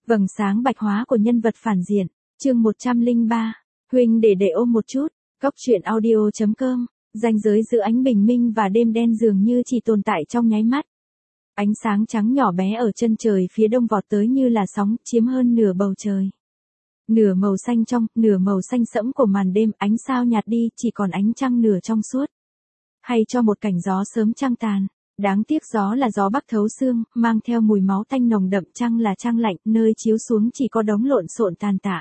Vầng sáng bạch hóa của nhân vật phản diện. Chương 103. Huynh để ôm một chút. Góc truyện audio.com. Ranh giới giữa ánh bình minh và đêm đen dường như chỉ tồn tại trong nháy mắt. Ánh sáng trắng nhỏ bé ở chân trời phía đông vọt tới như là sóng, chiếm hơn nửa bầu trời. Nửa màu xanh trong, nửa màu xanh sẫm của màn đêm, ánh sao nhạt đi, chỉ còn ánh trăng nửa trong suốt. Hay cho một cảnh gió sớm trăng tàn. Đáng tiếc gió là gió bắc thấu xương, mang theo mùi máu tanh nồng đậm, trăng là trăng lạnh, nơi chiếu xuống chỉ có đống lộn xộn tàn tạ.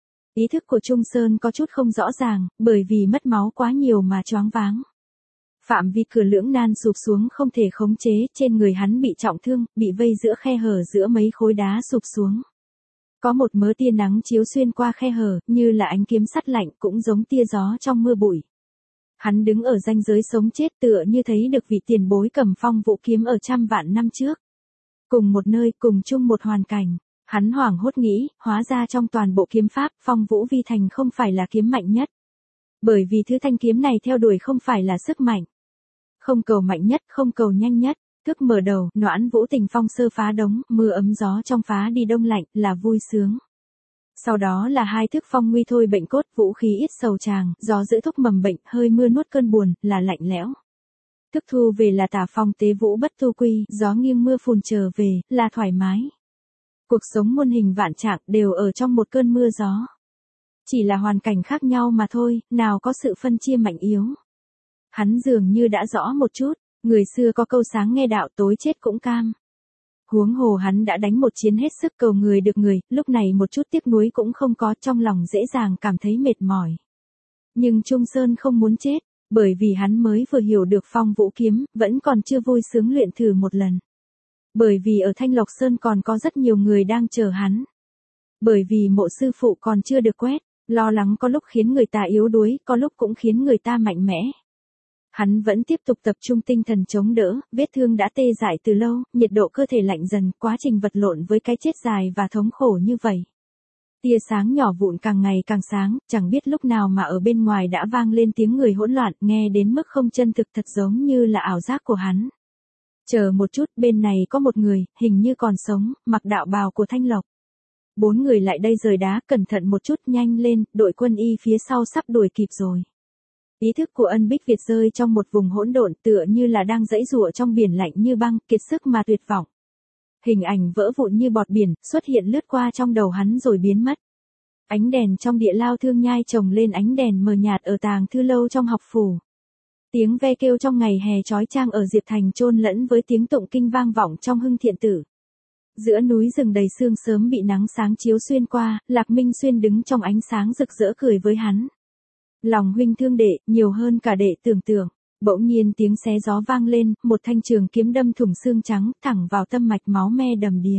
Ý thức của Trung Sơn có chút không rõ ràng, bởi vì mất máu quá nhiều mà choáng váng. Phạm vi cửa lưỡng nan sụp xuống không thể khống chế, trên người hắn bị trọng thương, bị vây giữa khe hở giữa mấy khối đá sụp xuống. Có một mớ tia nắng chiếu xuyên qua khe hở, như là ánh kiếm sắt lạnh, cũng giống tia gió trong mưa bụi. Hắn đứng ở ranh giới sống chết tựa như thấy được vị tiền bối cầm phong vũ kiếm ở trăm vạn năm trước. Cùng một nơi, cùng chung một hoàn cảnh. Hắn hoảng hốt nghĩ, hóa ra trong toàn bộ kiếm pháp, phong vũ vi thành không phải là kiếm mạnh nhất. Bởi vì thứ thanh kiếm này theo đuổi không phải là sức mạnh. Không cầu mạnh nhất, không cầu nhanh nhất. Thức mở đầu, noãn vũ tình phong sơ phá đống, mưa ấm gió trong phá đi đông lạnh, là vui sướng. Sau đó là hai thức phong nguy thôi bệnh cốt, vũ khí ít sầu tràng, gió giữ thúc mầm bệnh, hơi mưa nuốt cơn buồn, là lạnh lẽo. Thức thu về là tả phong tế vũ bất tu quy, gió nghiêng mưa phùn trở về, là thoải mái. Cuộc sống muôn hình vạn trạng đều ở trong một cơn mưa gió. Chỉ là hoàn cảnh khác nhau mà thôi, nào có sự phân chia mạnh yếu. Hắn dường như đã rõ một chút, người xưa có câu sáng nghe đạo tối chết cũng cam. Huống hồ hắn đã đánh một chiến hết sức cầu người được người, lúc này một chút tiếc nuối cũng không có, trong lòng dễ dàng cảm thấy mệt mỏi. Nhưng Trung Sơn không muốn chết, bởi vì hắn mới vừa hiểu được phong vũ kiếm, vẫn còn chưa vui sướng luyện thử một lần. Bởi vì ở Thanh Lộc Sơn còn có rất nhiều người đang chờ hắn. Bởi vì mộ sư phụ còn chưa được quét, lo lắng có lúc khiến người ta yếu đuối, có lúc cũng khiến người ta mạnh mẽ. Hắn vẫn tiếp tục tập trung tinh thần chống đỡ, vết thương đã tê dại từ lâu, nhiệt độ cơ thể lạnh dần, quá trình vật lộn với cái chết dài và thống khổ như vậy. Tia sáng nhỏ vụn càng ngày càng sáng, chẳng biết lúc nào mà ở bên ngoài đã vang lên tiếng người hỗn loạn, nghe đến mức không chân thực, thật giống như là ảo giác của hắn. Chờ một chút, bên này có một người, hình như còn sống, mặc đạo bào của Thanh Lộc. 4 người lại đây rời đá, cẩn thận một chút, nhanh lên, đội quân y phía sau sắp đuổi kịp rồi. Ý thức của Ân Bích Việt rơi trong một vùng hỗn độn, tựa như là đang giãy giụa trong biển lạnh như băng, kiệt sức mà tuyệt vọng. Hình ảnh vỡ vụn như bọt biển, xuất hiện lướt qua trong đầu hắn rồi biến mất. Ánh đèn trong địa lao thương nhai chồng lên ánh đèn mờ nhạt ở tàng thư lâu trong học phủ. Tiếng ve kêu trong ngày hè chói chang ở Diệp Thành chôn lẫn với tiếng tụng kinh vang vọng trong Hưng Thiện Tử. Giữa núi rừng đầy sương sớm bị nắng sáng chiếu xuyên qua, Lạc Minh Xuyên đứng trong ánh sáng rực rỡ cười với hắn. Lòng huynh thương đệ, nhiều hơn cả đệ tưởng tượng. Bỗng nhiên tiếng xé gió vang lên, một thanh trường kiếm đâm thủng xương trắng, thẳng vào tâm mạch, máu me đầm đìa.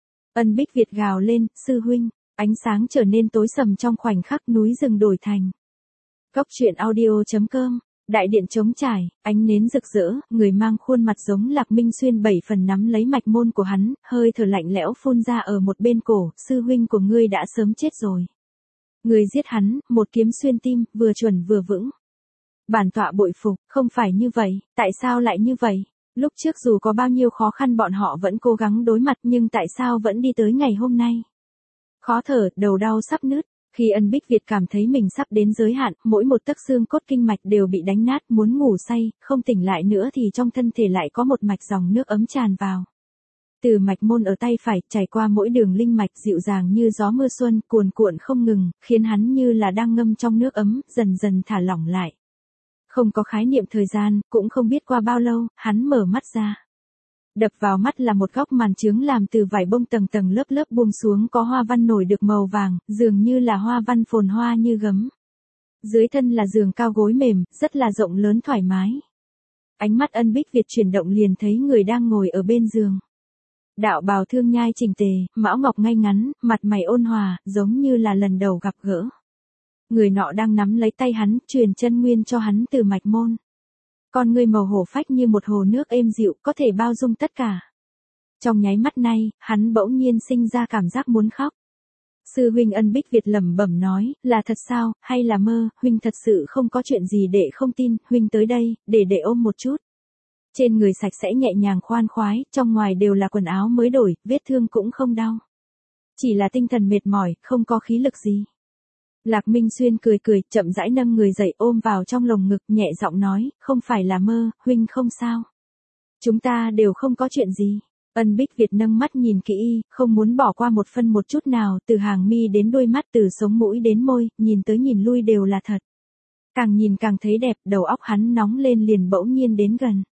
Ân Bích Việt gào lên, sư huynh, ánh sáng trở nên tối sầm trong khoảnh khắc, núi rừng đổi thành. Góc truyện audio.com. Đại điện trống trải, ánh nến rực rỡ, người mang khuôn mặt giống Lạc Minh Xuyên 7 phần nắm lấy mạch môn của hắn, hơi thở lạnh lẽo phun ra ở một bên cổ, sư huynh của ngươi đã sớm chết rồi. Người giết hắn, một kiếm xuyên tim, vừa chuẩn vừa vững. Bản tọa bội phục, không phải như vậy, tại sao lại như vậy? Lúc trước dù có bao nhiêu khó khăn bọn họ vẫn cố gắng đối mặt, nhưng tại sao vẫn đi tới ngày hôm nay? Khó thở, đầu đau sắp nứt. Khi Ân Bích Việt cảm thấy mình sắp đến giới hạn, mỗi một tấc xương cốt kinh mạch đều bị đánh nát, muốn ngủ say, không tỉnh lại nữa thì trong thân thể lại có một mạch dòng nước ấm tràn vào. Từ mạch môn ở tay phải, trải qua mỗi đường linh mạch dịu dàng như gió mưa xuân, cuồn cuộn không ngừng, khiến hắn như là đang ngâm trong nước ấm, dần dần thả lỏng lại. Không có khái niệm thời gian, cũng không biết qua bao lâu, hắn mở mắt ra. Đập vào mắt là một góc màn trướng làm từ vải bông tầng tầng lớp lớp buông xuống, có hoa văn nổi được màu vàng, dường như là hoa văn phồn hoa như gấm. Dưới thân là giường cao gối mềm, rất là rộng lớn thoải mái. Ánh mắt Ân Bích Việt chuyển động liền thấy người đang ngồi ở bên giường. Đạo bào thương nhai chỉnh tề, mão ngọc ngay ngắn, mặt mày ôn hòa, giống như là lần đầu gặp gỡ. Người nọ đang nắm lấy tay hắn, truyền chân nguyên cho hắn từ mạch môn. Con ngươi màu hổ phách như một hồ nước êm dịu, có thể bao dung tất cả. Trong nháy mắt này, hắn bỗng nhiên sinh ra cảm giác muốn khóc. Sư huynh Ân Bích Việt lẩm bẩm nói, là thật sao, hay là mơ, huynh thật sự không có chuyện gì để không tin, huynh tới đây, để ôm một chút. Trên người sạch sẽ nhẹ nhàng khoan khoái, trong ngoài đều là quần áo mới đổi, vết thương cũng không đau. Chỉ là tinh thần mệt mỏi, không có khí lực gì. Lạc Minh Xuyên cười cười, chậm rãi nâng người dậy ôm vào trong lồng ngực, nhẹ giọng nói, không phải là mơ, huynh không sao. Chúng ta đều không có chuyện gì. Ân Bích Việt nâng mắt nhìn kỹ, không muốn bỏ qua một phân một chút nào, từ hàng mi đến đôi mắt, từ sống mũi đến môi, nhìn tới nhìn lui đều là thật. Càng nhìn càng thấy đẹp, đầu óc hắn nóng lên liền bỗng nhiên đến gần.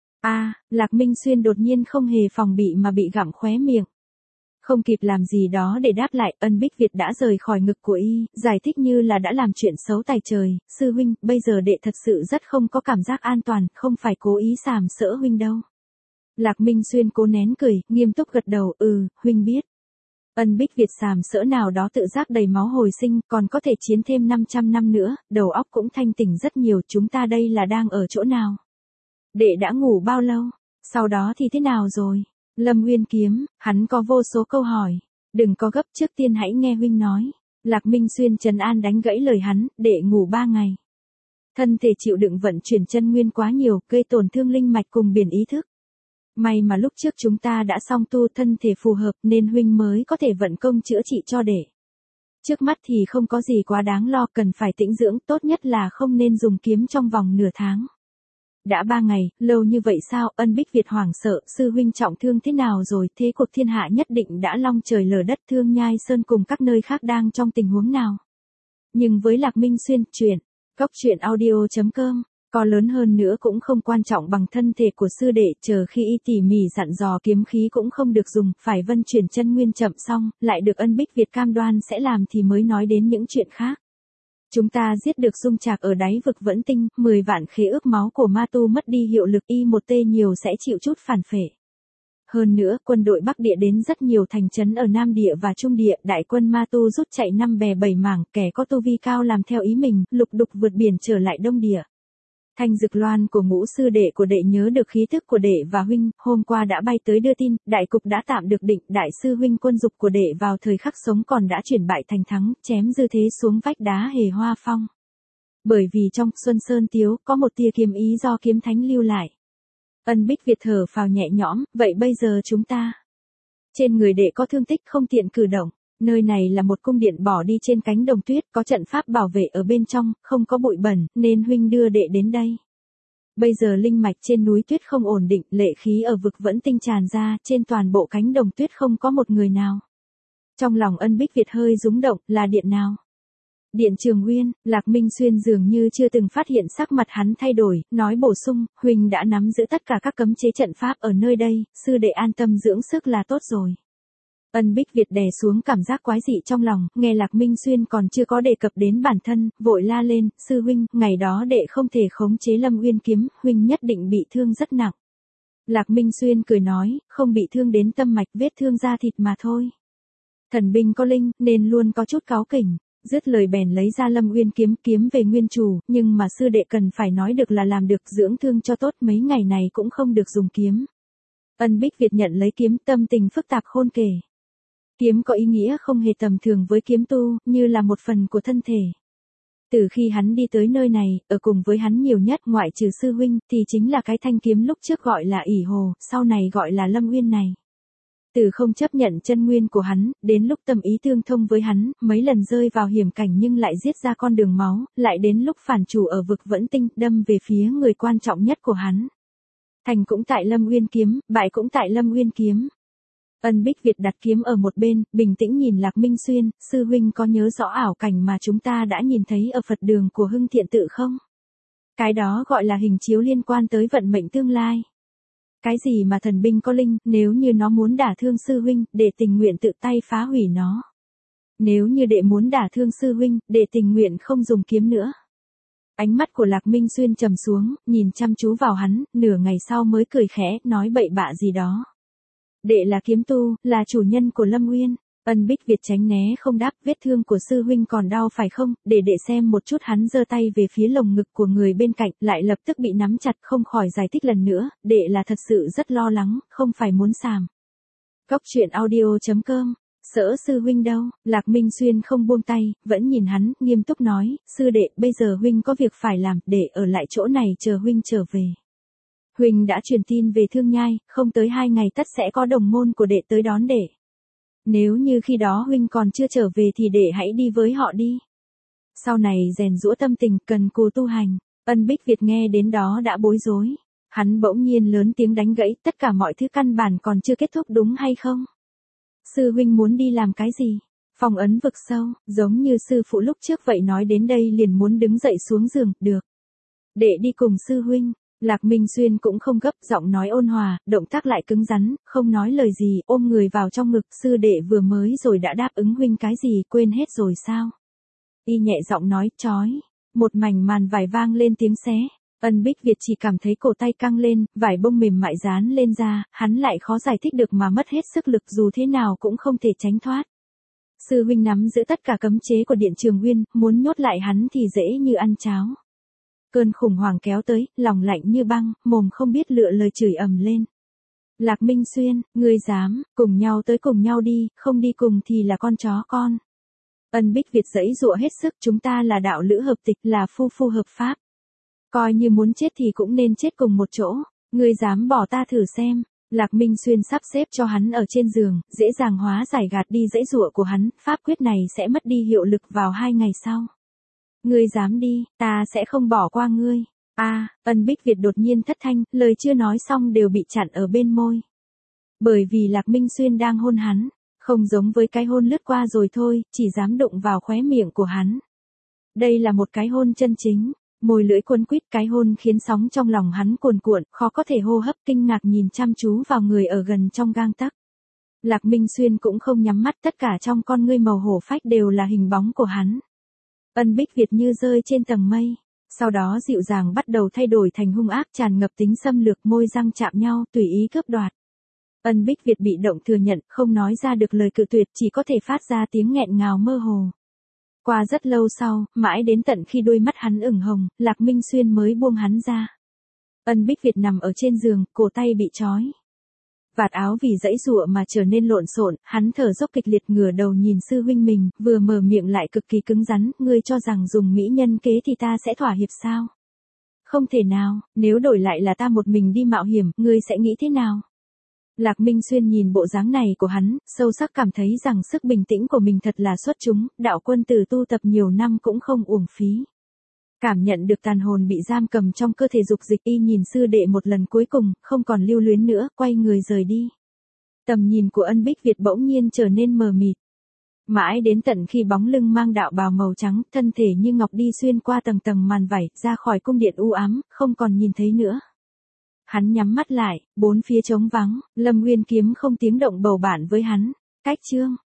Lạc Minh Xuyên đột nhiên không hề phòng bị mà bị gặm khóe miệng. Không kịp làm gì đó để đáp lại, Ân Bích Việt đã rời khỏi ngực của y, giải thích như là đã làm chuyện xấu tày trời, sư huynh, bây giờ đệ thật sự rất không có cảm giác an toàn, không phải cố ý sàm sỡ huynh đâu. Lạc Minh Xuyên cố nén cười, nghiêm túc gật đầu, huynh biết. Ân Bích Việt sàm sỡ nào đó tự giác đầy máu hồi sinh, còn có thể chiến thêm 500 năm nữa, đầu óc cũng thanh tỉnh rất nhiều, chúng ta đây là đang ở chỗ nào? Đệ đã ngủ bao lâu? Sau đó thì thế nào rồi? Lâm Uyên Kiếm, hắn có vô số câu hỏi. Đừng có gấp, trước tiên hãy nghe huynh nói. Lạc Minh Xuyên trấn an đánh gãy lời hắn, đệ ngủ 3 ngày. Thân thể chịu đựng vận chuyển chân nguyên quá nhiều, gây tổn thương linh mạch cùng biển ý thức. May mà lúc trước chúng ta đã song tu thân thể phù hợp nên huynh mới có thể vận công chữa trị cho đệ. Trước mắt thì không có gì quá đáng lo, cần phải tĩnh dưỡng, tốt nhất là không nên dùng kiếm trong vòng nửa tháng. Đã 3 ngày, lâu như vậy sao? Ân Bích Việt hoảng sợ, sư huynh trọng thương thế nào rồi, thế cuộc thiên hạ nhất định đã long trời lở đất, Thương Nhai Sơn cùng các nơi khác đang trong tình huống nào? Nhưng với Lạc Minh Xuyên, góc chuyện audio.com, có lớn hơn nữa cũng không quan trọng bằng thân thể của sư đệ, chờ khi y tỉ mỉ dặn dò kiếm khí cũng không được dùng, phải vân chuyển chân nguyên chậm xong, lại được Ân Bích Việt cam đoan sẽ làm thì mới nói đến những chuyện khác. Chúng ta giết được Dung Trạc ở đáy vực Vẫn Tinh, 10 vạn khế ước máu của ma tu mất đi hiệu lực, y một tê nhiều sẽ chịu chút phản phệ. Hơn nữa, quân đội Bắc Địa đến rất nhiều thành trấn ở Nam Địa và Trung Địa, đại quân ma tu rút chạy 5 bè 7 mảng, kẻ có tu vi cao làm theo ý mình, lục đục vượt biển trở lại Đông Địa. Thanh Dực Loan của Ngũ sư đệ của đệ nhớ được khí thức của đệ và huynh, hôm qua đã bay tới đưa tin, đại cục đã tạm được định, đại sư huynh quân dục của đệ vào thời khắc sống còn đã chuyển bại thành thắng, chém dư thế xuống vách đá Hề Hoa Phong. Bởi vì trong Xuân Sơn Tiếu có một tia kiếm ý do kiếm thánh lưu lại. Ân Bích Việt thở phào nhẹ nhõm, vậy bây giờ chúng ta. Trên người đệ có thương tích không tiện cử động. Nơi này là một cung điện bỏ đi trên cánh đồng tuyết, có trận pháp bảo vệ ở bên trong, không có bụi bẩn, nên huynh đưa đệ đến đây. Bây giờ linh mạch trên núi tuyết không ổn định, lệ khí ở vực Vẫn Tinh tràn ra, trên toàn bộ cánh đồng tuyết không có một người nào. Trong lòng Ân Bích Việt hơi rúng động, là điện nào? Điện Trường Uyên. Lạc Minh Xuyên dường như chưa từng phát hiện sắc mặt hắn thay đổi, nói bổ sung, huynh đã nắm giữ tất cả các cấm chế trận pháp ở nơi đây, sư đệ an tâm dưỡng sức là tốt rồi. Ân Bích Việt đè xuống cảm giác quái dị trong lòng, nghe Lạc Minh Xuyên còn chưa có đề cập đến bản thân, vội la lên, sư huynh, ngày đó đệ không thể khống chế Lâm Uyên kiếm, huynh nhất định bị thương rất nặng. Lạc Minh Xuyên cười nói, không bị thương đến tâm mạch, vết thương da thịt mà thôi. Thần binh có linh, nên luôn có chút cáu kỉnh. Dứt lời bèn lấy ra Lâm Uyên kiếm về nguyên chủ, nhưng mà sư đệ cần phải nói được là làm được, dưỡng thương cho tốt, mấy ngày này cũng không được dùng kiếm. Ân Bích Việt nhận lấy kiếm, tâm tình phức tạp khôn kể. Kiếm có ý nghĩa không hề tầm thường với kiếm tu, như là một phần của thân thể. Từ khi hắn đi tới nơi này, ở cùng với hắn nhiều nhất ngoại trừ sư huynh, thì chính là cái thanh kiếm lúc trước gọi là ỷ hồ, sau này gọi là Lâm Uyên này. Từ không chấp nhận chân nguyên của hắn, đến lúc tâm ý tương thông với hắn, mấy lần rơi vào hiểm cảnh nhưng lại giết ra con đường máu, lại đến lúc phản chủ ở vực Vẫn Tinh, đâm về phía người quan trọng nhất của hắn. Thành cũng tại Lâm Uyên kiếm, bại cũng tại Lâm Uyên kiếm. Ân Bích Việt đặt kiếm ở một bên, bình tĩnh nhìn Lạc Minh Xuyên, sư huynh có nhớ rõ ảo cảnh mà chúng ta đã nhìn thấy ở Phật đường của Hưng Thiện Tự không? Cái đó gọi là hình chiếu liên quan tới vận mệnh tương lai. Cái gì mà thần binh có linh, nếu như nó muốn đả thương sư huynh, đệ tình nguyện tự tay phá hủy nó. Nếu như đệ muốn đả thương sư huynh, đệ tình nguyện không dùng kiếm nữa. Ánh mắt của Lạc Minh Xuyên trầm xuống, nhìn chăm chú vào hắn, nửa ngày sau mới cười khẽ, nói bậy bạ gì đó. Đệ là kiếm tu, là chủ nhân của Lâm Uyên. Ân Bích Việt tránh né không đáp, vết thương của sư huynh còn đau phải không, để đệ xem một chút. Hắn giơ tay về phía lồng ngực của người bên cạnh, lại lập tức bị nắm chặt, không khỏi giải thích lần nữa, đệ là thật sự rất lo lắng, không phải muốn sàm. Góc chuyện audio.com, Sỡ sư huynh đâu? Lạc Minh Xuyên không buông tay, vẫn nhìn hắn, nghiêm túc nói, sư đệ, bây giờ huynh có việc phải làm, đệ ở lại chỗ này chờ huynh trở về. Huynh đã truyền tin về Thương Nhai, không tới 2 ngày tất sẽ có đồng môn của đệ tới đón đệ. Nếu như khi đó huynh còn chưa trở về thì để hãy đi với họ đi. Sau này rèn giũa tâm tình cần cù tu hành. Ân Bích Việt nghe đến đó đã bối rối. Hắn bỗng nhiên lớn tiếng đánh gãy, tất cả mọi thứ căn bản còn chưa kết thúc đúng hay không? Sư huynh muốn đi làm cái gì? Phong ấn vực sâu, giống như sư phụ lúc trước vậy, nói đến đây liền muốn đứng dậy xuống giường, được. Đệ đi cùng sư huynh. Lạc Minh Xuyên cũng không gấp, giọng nói ôn hòa, động tác lại cứng rắn, không nói lời gì, ôm người vào trong ngực, sư đệ vừa mới rồi đã đáp ứng huynh cái gì, quên hết rồi sao? Y nhẹ giọng nói, chói. Một mảnh màn vải vang lên tiếng xé. Ân Bích Việt chỉ cảm thấy cổ tay căng lên, vải bông mềm mại dán lên da, hắn lại khó giải thích được mà mất hết sức lực, dù thế nào cũng không thể tránh thoát. Sư huynh nắm giữ tất cả cấm chế của Điện Trường Uyên, muốn nhốt lại hắn thì dễ như ăn cháo. Cơn khủng hoảng kéo tới, lòng lạnh như băng, mồm không biết lựa lời chửi ầm lên. Lạc Minh Xuyên, ngươi dám, cùng nhau tới cùng nhau đi, không đi cùng thì là con chó con. Ân Bích Việt giãy giụa hết sức, chúng ta là đạo lữ hợp tịch, là phu phu hợp pháp. Coi như muốn chết thì cũng nên chết cùng một chỗ, ngươi dám bỏ ta thử xem. Lạc Minh Xuyên sắp xếp cho hắn ở trên giường, dễ dàng hóa giải gạt đi giãy giụa của hắn, pháp quyết này sẽ mất đi hiệu lực vào 2 ngày sau. Ngươi dám đi, ta sẽ không bỏ qua ngươi. Ân Bích Việt đột nhiên thất thanh, lời chưa nói xong đều bị chặn ở bên môi. Bởi vì Lạc Minh Xuyên đang hôn hắn, không giống với cái hôn lướt qua rồi thôi, chỉ dám đụng vào khóe miệng của hắn. Đây là một cái hôn chân chính, môi lưỡi cuốn quýt, cái hôn khiến sóng trong lòng hắn cuồn cuộn, khó có thể hô hấp, kinh ngạc nhìn chăm chú vào người ở gần trong gang tấc. Lạc Minh Xuyên cũng không nhắm mắt, tất cả trong con ngươi màu hổ phách đều là hình bóng của hắn. Ân Bích Việt như rơi trên tầng mây, sau đó dịu dàng bắt đầu thay đổi thành hung ác, tràn ngập tính xâm lược, môi răng chạm nhau, tùy ý cướp đoạt. Ân Bích Việt bị động thừa nhận, không nói ra được lời cự tuyệt, chỉ có thể phát ra tiếng nghẹn ngào mơ hồ. Qua rất lâu sau, mãi đến tận khi đôi mắt hắn ửng hồng, Lạc Minh Xuyên mới buông hắn ra. Ân Bích Việt nằm ở trên giường, cổ tay bị trói. Vạt áo vì giãy giụa mà trở nên lộn xộn, hắn thở dốc kịch liệt, ngửa đầu nhìn sư huynh mình, vừa mở miệng lại cực kỳ cứng rắn, ngươi cho rằng dùng mỹ nhân kế thì ta sẽ thỏa hiệp sao? Không thể nào, nếu đổi lại là ta một mình đi mạo hiểm, ngươi sẽ nghĩ thế nào? Lạc Minh Xuyên nhìn bộ dáng này của hắn, sâu sắc cảm thấy rằng sức bình tĩnh của mình thật là xuất chúng, đạo quân tử tu tập nhiều năm cũng không uổng phí. Cảm nhận được tàn hồn bị giam cầm trong cơ thể dục dịch, y nhìn sư đệ một lần cuối cùng, không còn lưu luyến nữa, quay người rời đi. Tầm nhìn của Ân Bích Việt bỗng nhiên trở nên mờ mịt. Mãi đến tận khi bóng lưng mang đạo bào màu trắng, thân thể như ngọc đi xuyên qua tầng tầng màn vảy, ra khỏi cung điện u ám, không còn nhìn thấy nữa. Hắn nhắm mắt lại, bốn phía trống vắng, Lâm Nguyên Kiếm không tiếng động bầu bạn với hắn. Cách chương